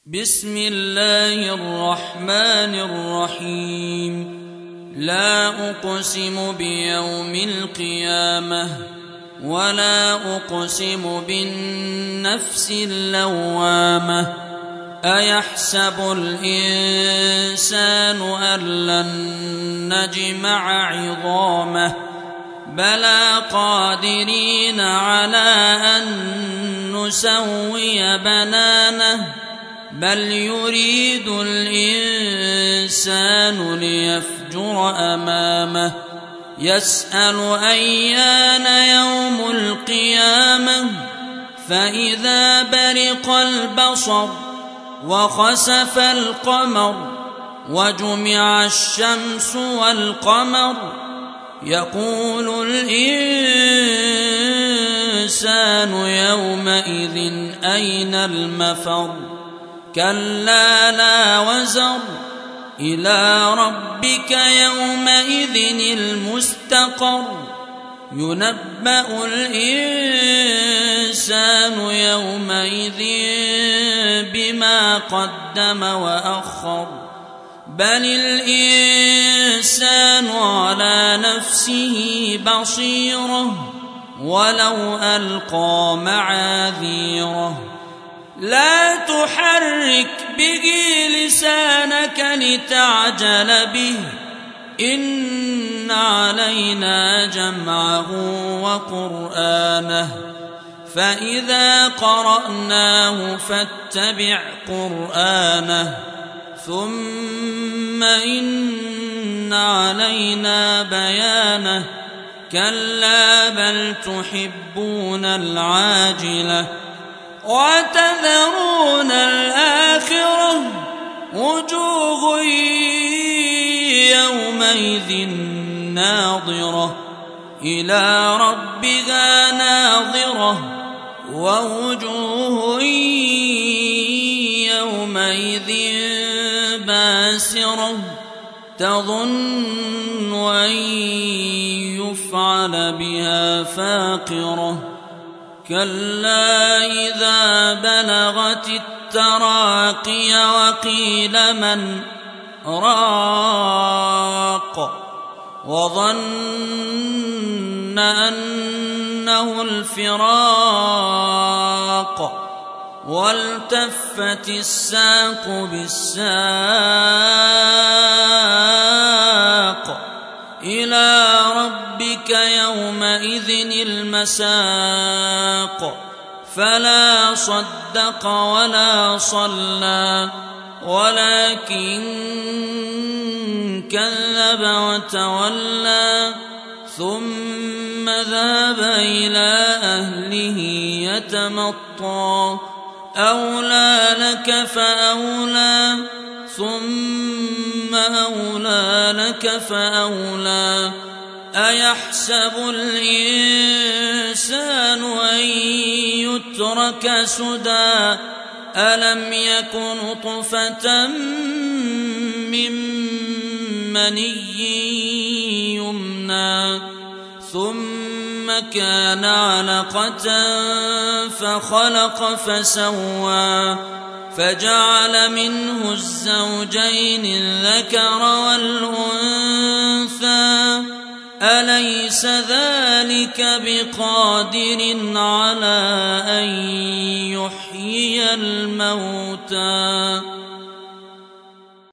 بسم الله الرحمن الرحيم. لا أقسم بيوم القيامة ولا أقسم بالنفس اللوامة. أيحسب الإنسان أن لن نجمع عظامه بلى قادرين على أن نسوي بنانه بل يريد الإنسان ليفجر أمامه يسأل أيان يوم القيامة فإذا برق البصر وخسف القمر وجمع الشمس والقمر يقول الإنسان يومئذ أين المفر كلا لا وزر إلى ربك يومئذ المستقر ينبأ الإنسان يومئذ بما قدم وأخر بل الإنسان على نفسه بصيرة ولو ألقى معاذيره لا تحرك به لسانك لتعجل به إن علينا جمعه وقرآنه فإذا قرأناه فاتبع قرآنه ثم إن علينا بيانه كلا بل تحبون العاجلة وتذرون الآخرة وجوه يومئذ ناظرة إلى ربها ناظرة ووجوه يومئذ باسرة تظن أن يفعل بها فاقرة كلا إذا بلغت التراقي وقيل من راق وظن أنه الفراق والتفت الساق بالساق إلى ربك يومئذ المساق فلا صدق ولا صلى ولكن كذب وتولى ثم ذهب إلى أهله يتمطى أولى لك فأولى ثم أولى لك فأولى أيحسب الإنسان أن يترك سدى ألم يك نطفة من مني يمنى ثم كان علقة فخلق فسوى فجعل منه الزوجين الذكر والأنثى أليس ذلك بقادر على أن يحيي الموتى